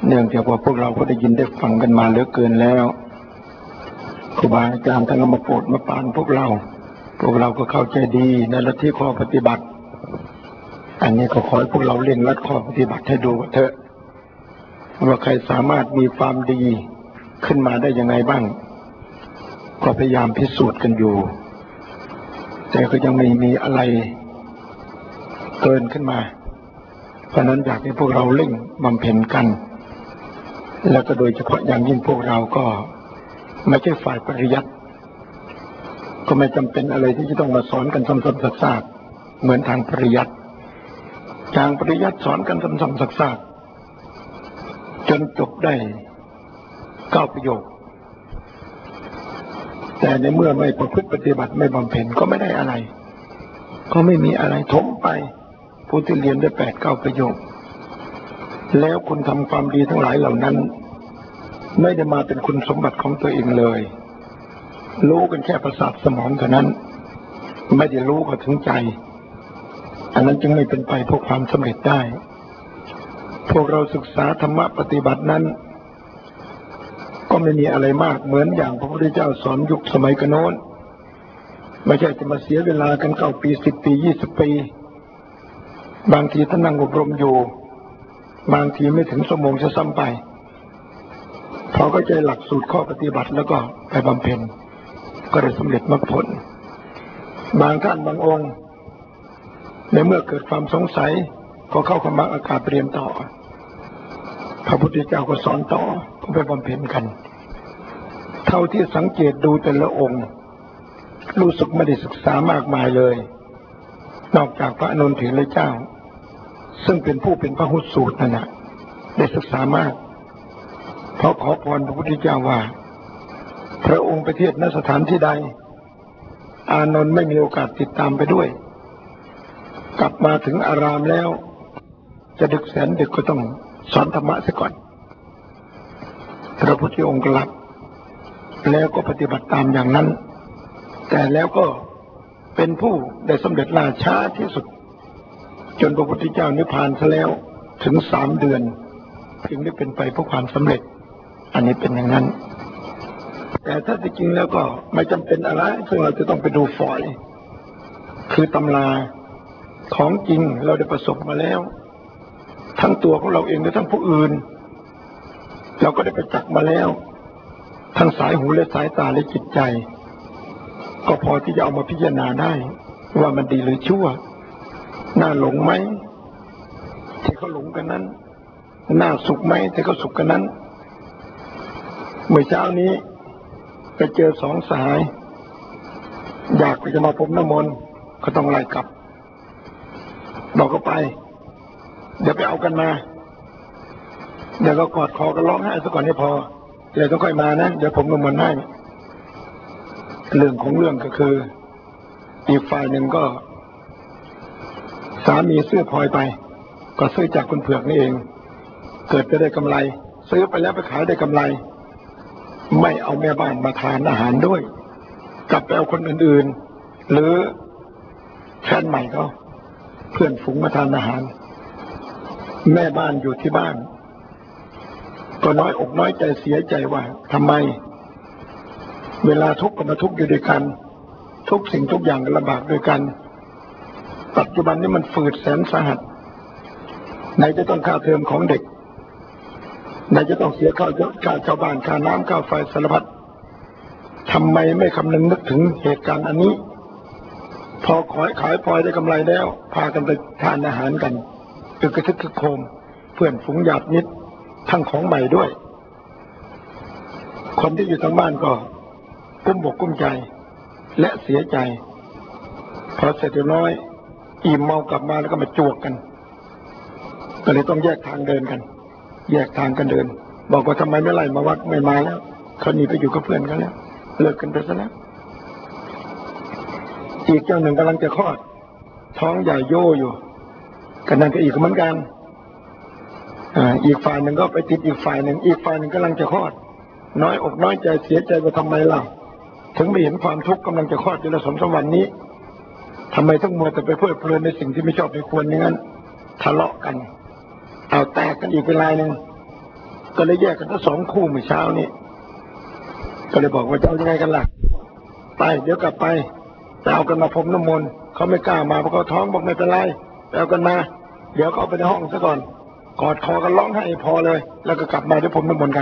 เนื่องจากว่าพวกเราก็ได้ยินได้ฟังกันมาเหลือเกินแล้วครูบาอาจารย์ท่านก็มาโปรดมาปรานพวกเราก็เข้าใจดีในลัทธิข้อปฏิบัติอันนี้ก็ขอให้พวกเราเร่งรัดข้อปฏิบัติให้ดูเถอะว่าใครสามารถมีความดีขึ้นมาได้ยังไงบ้างก็พยายามพิสูจน์กันอยู่แต่ก็ยังไม่มีอะไรเกินขึ้นมาเพราะนั้นอยากให้พวกเราเร่งบำเพ็ญกันแล้วก็โดยเฉพาะอย่างยิ่งพวกเราก็ไม่ใช่ฝ่ายปริยัติก็ไม่จำเป็นอะไรที่จะต้องมาสอนกันซ้ำๆซากๆเหมือนทางปริยัติสอนกันซ้ำๆซากๆจนจบได้9 ประโยคแต่ในเมื่อไม่ประพฤติปฏิบัติไม่บำเพ็ญก็ไม่ได้อะไรก็ไม่มีอะไรถมไปผู้ที่เรียนได้8-9 ประโยคแล้วคุณทำความดีทั้งหลายเหล่านั้นไม่ได้มาเป็นคุณสมบัติของตัวเองเลยรู้กันแค่ประสาทสมองเท่านั้นไม่ได้รู้ก็ถึงใจอันนั้นจึงไม่เป็นไปเพื่อความสำเร็จได้พวกเราศึกษาธรรมะปฏิบัตินั้นก็ไม่มีอะไรมากเหมือนอย่างพระพุทธเจ้าสอนยุคสมัยก่อนโน้นไม่ใช่จะมาเสียเวลากัน9 ปี10 ปี20 ปีบางทีท่านนั่งอบรมอยู่บางทีไม่ถึงชั่วโมงจะซ้ำไปพอเข้าใจหลักสูตรข้อปฏิบัติแล้วก็ไปบำเพ็ญก็ได้สำเร็จมรรคผลบางท่านบางองค์ในเมื่อเกิดความสงสัยก็เข้าขมักอากาศเรียนต่อพระพุทธเจ้าก็สอนต่อก็ไปบำเพ็ญกันเท่าที่สังเกตดูแต่ละองค์รู้สึกไม่ได้ศึกษามากมายเลยนอกจากพระอนุนเถรเจ้าซึ่งเป็นผู้เป็นพหุสูตรนั่นนะได้ศึกษามากเพราะขอพรพระพุทธเจ้าว่าพระองค์ไปเทศณสถานที่ใดอานนท์ไม่มีโอกาสติดตามไปด้วยกลับมาถึงอารามแล้วจะดึกแสนดึกก็ต้องสอนธรรมะซะก่อนพระพุทธองค์ก็รับแล้วก็ปฏิบัติตามอย่างนั้นแต่แล้วก็เป็นผู้ได้สำเร็จล่าช้าที่สุดจนพระพุทธเจ้านิพพานซะแล้วถึง3 เดือนเพียงได้เป็นไปเพราะความสำเร็จอันนี้เป็นอย่างนั้นแต่ถ้าจริงแล้วก็ไม่จำเป็นอะไรซึ่งเราจะต้องไปดูฝอยคือตำราของจริงเราได้ประสบมาแล้วทั้งตัวของเราเองและทั้งผู้อื่นเราก็ได้ประจักษ์มาแล้วทั้งสายหูและสายตาและจิตใจก็พอที่จะเอามาพิจารณาได้ว่ามันดีหรือชั่วน่าหลงไหมที่เขาหลงกันนั้นน่าสุขไหมที่เขาสุขกันนั้นเมื่อเช้านี้ไปเจอ2 สหายอยากจะมาพรมน้ำมนต์ก็ต้องไล่กลับบอกก็ไปเดี๋ยวไปเอากันมาเดี๋ยวก็กอดคอกันร้องไห้ซะก่อนให้พอเดี๋ยวต้องค่อยมานะเดี๋ยวผมน้ำมนต์ให้เรื่องของเรื่องก็คืออีกฝ่ายหนึ่งก็สามีซื้อพลอยไปก็ซื้อจากคุณเผือกนี่เองเกิดจะได้กำไรซื้อไปแล้วไปขายได้กำไรไม่เอาแม่บ้านมาทานอาหารด้วยกลับไปเอาคนอื่นๆหรือแฟนใหม่เขาเพื่อนฝูงมาทานอาหารแม่บ้านอยู่ที่บ้านก็น้อยอกน้อยใจเสียใจว่าทำไมเวลาทุกข์ก็มาทุกข์อยู่ด้วยกันทุกสิ่งทุกอย่างก็ลำบากด้วยกันปัจจุบันนี้มันฝืดแสนสาหัสไหนจะต้องค่าเทอมของเด็กไหนจะต้องเสียค่าชาวบ้านค่าน้ำค่าไฟสารพัดทำไมไม่คำนึงนึกถึงเหตุการณ์อันนี้พอขายพลอยได้กำไรแล้วพากันไปทานอาหารกันตึกกระทึกคึกโครมเพื่อนฝูงญาติมิตรทั้งของใหม่ด้วยคนที่อยู่ทางบ้านก็กุ้มบกกุ้มใจและเสียใจพอเสร็จน้อยอิ่มเมากลับมาแล้วก็มาจวกกันก็เลยต้องแยกทางเดินกันแยกทางกันเดินบอกว่าทำไมไม่ไล่มาวัดไม่มาแล้วเขาหนีไปอยู่กับเพื่อนกันแล้วเลิกกันไปซะแล้วอีกเจ้าหนึ่งกำลังจะคลอดท้องใหญ่โย่อยู่กันนั่นก็อีกเหมือนกันอีกฝ่ายหนึ่งก็ไปติดอีกฝ่ายหนึ่งกำลังจะคลอดน้อยอกน้อยใจเสียใจว่าทำไมล่ะถึงไม่เห็นความทุกข์กำลังจะคลอดอยู่ใน2-3 วันนี้ทำไมต้องมัวแต่ไปเพลิดเพลินในสิ่งที่ไม่ชอบไม่ควรอย่างนั้นทะเลาะกันเอาแตกกันอีกเป็นรายหนึ่งก็เลยแยกกันทั้งสองคู่เมื่อเช้านี้ก็เลยบอกว่าจะเอายังไงกันล่ะไปเดี๋ยวกลับไปเอากันมาพรมน้ำมนต์เขาไม่กล้ามาเพราะเขาท้องบอกไม่เป็นไรเอากันมาเดี๋ยวเขาไปในห้องซะก่อนกอดคอกันร้องไห้พอเลยแล้วก็กลับมาด้วยพรมน้ำมนต์กัน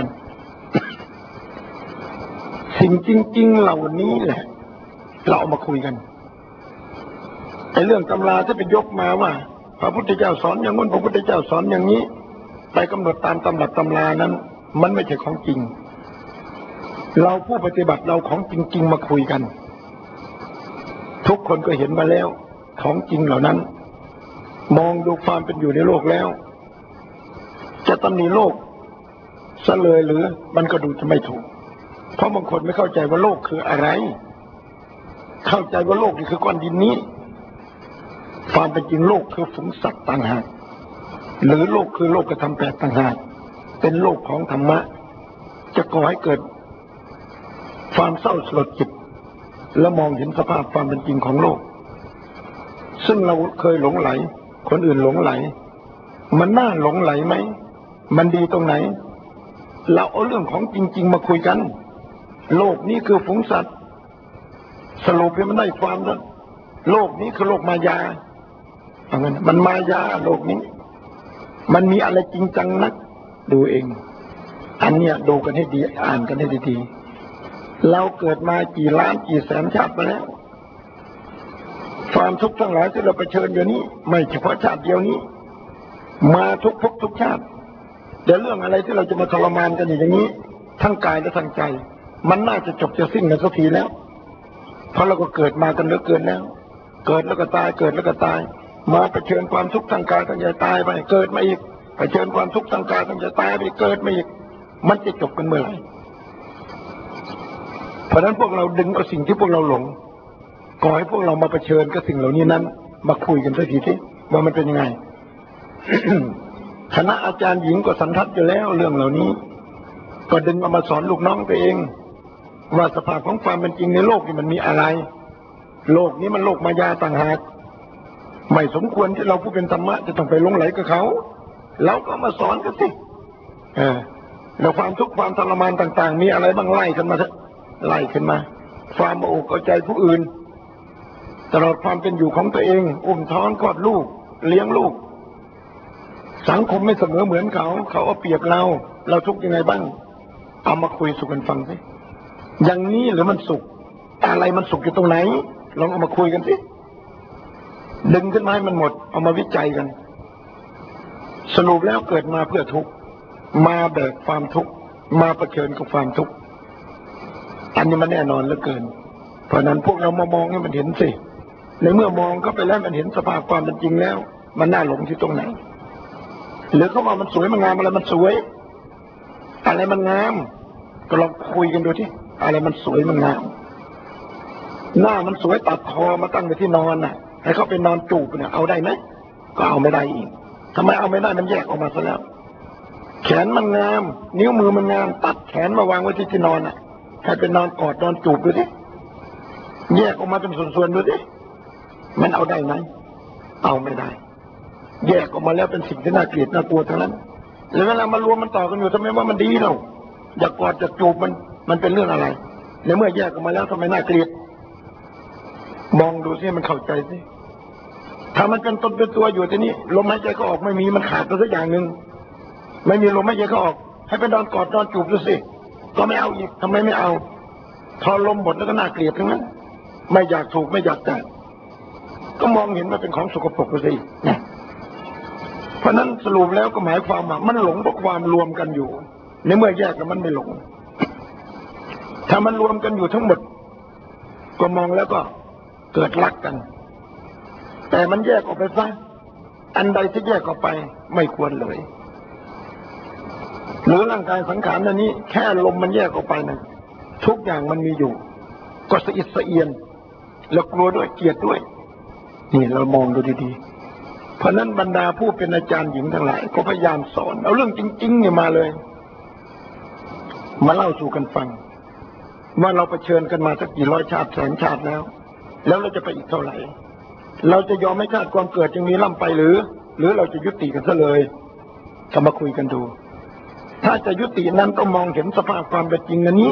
สิ่งจริงๆเหล่านี้แหละเราเอามาคุยกันไอ้เรื่องตำราที่ไปยกมาว่าพระพุทธเจ้าสอนอย่างนั้นพระพุทธเจ้าสอนอย่างนี้ไปกำหนดตามตำรับตำรานั้นมันไม่ใช่ของจริงเราผู้ปฏิบัติเราของจริงๆมาคุยกันทุกคนก็เห็นมาแล้วของจริงเหล่านั้นมองดูความเป็นอยู่ในโลกแล้วจะตำหนิโลกซะเลยหรือมันก็ดูจะไม่ถูกเพราะบางคนไม่เข้าใจว่าโลกคืออะไรเข้าใจว่าโลกนี่คือก้อนดินนี้ความเป็นจริงโลกคือฝูงสัตว์ต่างหากหรือโลกคือโลกกระทำแปดต่างหากเป็นโลกของธรรมะจะก่อให้เกิดความเศร้าสลดจิตและมองเห็นสภาพความเป็นจริงของโลกซึ่งเราเคยหลงไหลคนอื่นหลงไหลมันน่าหลงไหลไหมมันดีตรงไหนเราเอาเรื่องของจริงๆมาคุยกันโลกนี้คือฝูงสัตว์สรุปให้มันได้ความนั้นโลกนี้คือโลกมายาเอางั้นมันมายาโลกนี้มันมีอะไรจริงจังนักดูเองอันเนี้ยดูกันให้ดีอ่านกันให้ดีๆเราเกิดมากี่ล้านกี่แสนชาติมาแล้วความทุกข์ทั้งหลายที่เราเผชิญอยู่นี้ไม่เฉพาะชาติเดียวนี้มาทุกภพทุกชาติเดี๋ยวเรื่องอะไรที่เราจะมาทรมานกันอย่างนี้ทั้งกายและทั้งใจมันน่าจะจบจะสิ้นกันสักทีแล้วเพราะเราก็เกิดมากันเหลือเกินแล้วเกิดแล้วก็ตายเกิดแล้วก็ตายมาเผชิญความทุกข์ทางกายทางใจตายไปเกิดมาอีกเผชิญความทุกข์ทางกายทางใจตายไปเกิดมาอีกมันจะจบกันเมื่อไหร่เพราะฉะนั้นพวกเราดึงเอาสิ่งที่พวกเราหลงก่อให้พวกเรามาเผชิญกับสิ่งเหล่านี้นั้นมาคุยกันสักทีสิว่ามันเป็นยังไง คณะอาจารย์หญิงก็สันทัดอยู่แล้วเรื่องเหล่านี้ก็ดึงเอามาสอนลูกน้องตัวเองว่าสภาพของความเป็นจริงในโลกนี่มันมีอะไรโลกนี้มันโลกมายาต่างหากไม่สมควรที่เราผู้เป็นธรรมะจะต้องไปหลงไหลกับเขาเราก็มาสอนกันสิแล้วความทุกข์ความทรมานต่างๆมีอะไรบ้างไล่กันมาเถอะไล่ขึ้นมาความมาอกเอาใจผู้อื่นตลอดความเป็นอยู่ของตัวเองอุ้มท้องคลอดลูกเลี้ยงลูกสังคมไม่เสมอเหมือนเขาเอาเปรียบเราทุกข์ยังไงบ้างเอามาคุยสู่กันฟังสิอย่างนี้หรือมันสุขอะไรมันสุขอยู่ตรงไหนลองเอามาคุยกันสิดึงขึ้นมาให้มันหมดเอามาวิจัยกันสรุปแล้วเกิดมาเพื่อทุกข์มาแบกความทุกข์มาเผชิญกับความทุกข์อันนี้มันแน่นอนเหลือเกินเพราะนั้นพวกเรามามองให้มันเห็นสิในเมื่อมองเข้าไปแล้วมันเห็นสภาพความเป็นจริงแล้วมันน่าหลงที่ตรงไหนหรือเขาว่ามันสวยมันงามอะไรมันสวยอะไรมันงามก็ลองคุยกันดูที่อะไรมันสวยมันงามหน้ามันสวยตัดคอมาตั้งไว้ที่นอนน่ะให้เขาไปนอนจูบเนี่ยเอาได้ไหมก็เอาไม่ได้อีกทำไมเอาไม่ได้มันแยกออกมาซะแล้วแขนมันงามนิ้วมือมันงามตัดแขนมาวางไว้ที่นอนน่ะให้เป็นนอนกอดนอนจูบดูดิแยกออกมาเป็นส่วนๆดูดิมันเอาได้ไหมเอาไม่ได้แยกออกมาแล้วเป็นสิ่งที่น่าเกลียดน่ากลัวทั้งนั้นแล้วเวลามารวมมันต่อกันอยู่ทำไมว่ามันดีเราอยากกอดอยากจูบมันเป็นเรื่องอะไรในเมื่อแยกออกมาแล้วทำไมน่าเกลียดมองดูสิมันเข้าใจสิถ้ามันเป็นตนเป็นตัวอยู่ที่นี่ลมหายใจเขาออกไม่มีมันขาดไปสักอย่างหนึ่งไม่มีลมหายใจเขาออกให้ไปนอนกอดนอนจูบดูสิก็ไม่เอาอีกทำไมไม่เอาพอลมหมดแล้วก็น่าเกลียดทั้งนั้นไม่อยากถูกไม่อยากได้ก็มองเห็นว่าเป็นของสกปรกไปสินะเพราะนั้นสรุปแล้วก็หมายความว่ามันหลงเพราะความรวมกันอยู่ในเมื่อแยกแล้วมันไม่หลงถ้ามันรวมกันอยู่ทั้งหมดก็มองแล้วก็เกิดรักกันแต่มันแยกออกไปซะอันใดที่แยกออกไปไม่ควรเลยหรือร่างกายสังขารอันนี้แค่ลมมันแยกออกไปนะทุกอย่างมันมีอยู่ก็สะอิดสะเอียนแล้วกลัวด้วยเกลียดด้วยนี่เรามองดูดีๆเพราะนั้นบรรดาผู้เป็นอาจารย์หญิงทั้งหลายก็พยายามสอนเอาเรื่องจริงๆเนี่ยมาเลยมาเล่าสู่กันฟังว่าเราเผชิญกันมาสักกี่ร้อยชาติแสนชาติแล้วเราจะไปอีกเท่าไหร่เราจะยอมให้ชาติความเกิดจึงมีล่ำไปหรือเราจะยุติกันซะเลยก็มาคุยกันดูถ้าจะยุตินั้นต้องมองเห็นสภาพความเป็นจริงอันนี้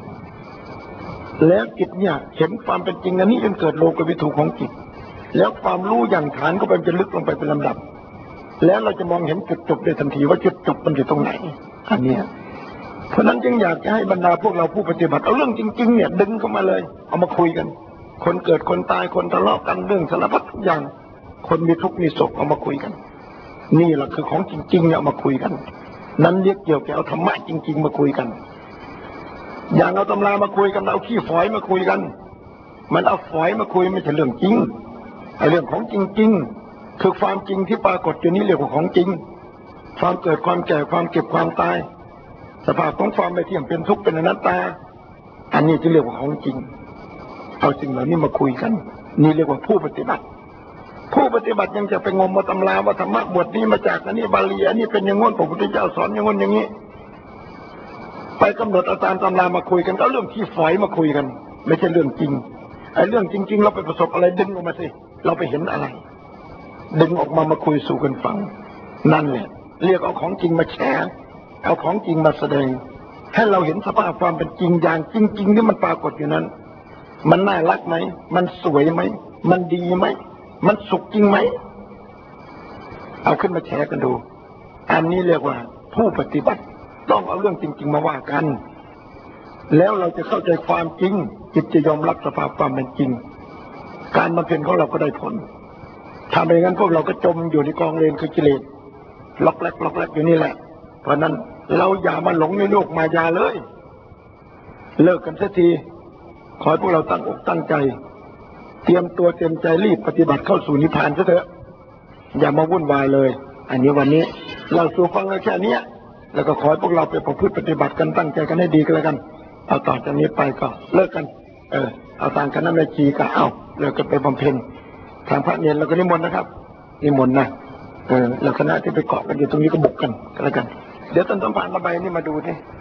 แล้วจิตเนี่ยเห็นความเป็นจริงอันนี้จนเกิดโลกวิถีของจิตแล้วความรู้อย่างฐานก็ไปจะลึกลงไปเป็นลำดับแล้วเราจะมองเห็นจุดจบได้ทันทีว่าจุดจบมันอยู่ตรงไหนอันเนี้ยเพราะนั้นจึงอยากจะให้บรรดาพวกเราผู้ปฏิบัติเอาเรื่องจริงๆเนี่ยดึงเข้ามาเลยเอามาคุยกันคนเกิดคนตายคนทะเลาะกันเรื่องสารพัดทุกอย่างคนมีทุกข์มีโศกเอามาคุยกันนี่แหละคือของจริงๆเนี่ยเอามาคุยกันนั้นเรียกเกี่ยวกับเอาธรรมะจริงๆมาคุยกันอย่างเอาตำรามาคุยกันเอาขี้ฝอยมาคุยกันมันเอาฝอยมาคุยไม่ใช่เรื่องจริงไอ้เรื่องของจริงๆคือความจริงที่ปรากฏอยู่นี้เรียกว่าของจริงความเกิดความแก่ความเก็บความตายสภาพของความไม่เที่ยงเป็นทุกข์เป็นอนัตตาอันนี้จะเรียกว่าของจริงเอาสิ่งเหล่านี้มาคุยกันนี่เรียกว่าผู้ปฏิบัติผู้ปฏิบัติยังจะไปงมมาตำราว่าธรรมะบทนี้มาจากอันนี้บาลีอันนี้เป็นอย่างงี้พระพุทธเจ้าสอนอย่างงี้อย่างนี้ไปกำหนดเอาตามตำรามาคุยกันก็เรื่องที่ฝอยมาคุยกันไม่ใช่เรื่องจริงไอ้เรื่องจริงๆเราไปประสบอะไรดึงออกมาสิเราไปเห็นอะไรดึงออกมาคุยสู่กันฟังนั่นแหละเรียกเอาของจริงมาแชร์เอาของจริงมาแสดงให้เราเห็นสภาพความเป็นจริงอย่างจริงๆที่มันปรากฏอยู่นั้นมันน่ารักไหมมันสวยไหมมันดีไหมมันสุขจริงไหมเอาขึ้นมาแชร์กันดูอันนี้เรียกว่าผู้ปฏิบัติต้องเอาเรื่องจริงๆมาว่ากันแล้วเราจะเข้าใจความจริงจิตจะยอมรับสภาพความเป็นจริงการบำเพ็ญของเราก็ได้ผลถ้าไม่งั้นพวกเราก็จมอยู่ในกองเลนคือกิเลสล็อกแรกอยู่นี่แหละเพราะนั้นเราอย่ามาหลงในโลกมายาเลยเลิกกันสักทีขอให้พวกเราตั้งอกตั้งใจเตรียมตัวเตรียมใจรีบปฏิบัติเข้าสู่นิพพานซะเถอะอย่ามาวุ่นวายเลยอันนี้วันนี้เราสู่ฟังแค่นี้แล้วก็ขอให้พวกเราไปประพฤติปฏิบัติกันตั้งใจกันให้ดีกันแล้วกันเอาต่อจากนี้ไปก็เลิกกันเอาต่างกันนั่นแหละจีก็เอาเลิกกันไปบำเพ็ญทางพระเนรเราก็นิมนต์นะครับนิมนต์นะแล้วคณะที่ไปเกาะกันอยู่ตรงนี้ก็บุกกันแล้วกันเดี๋ยวต้นสัมพันธ์ระบายนี่มาดูดิ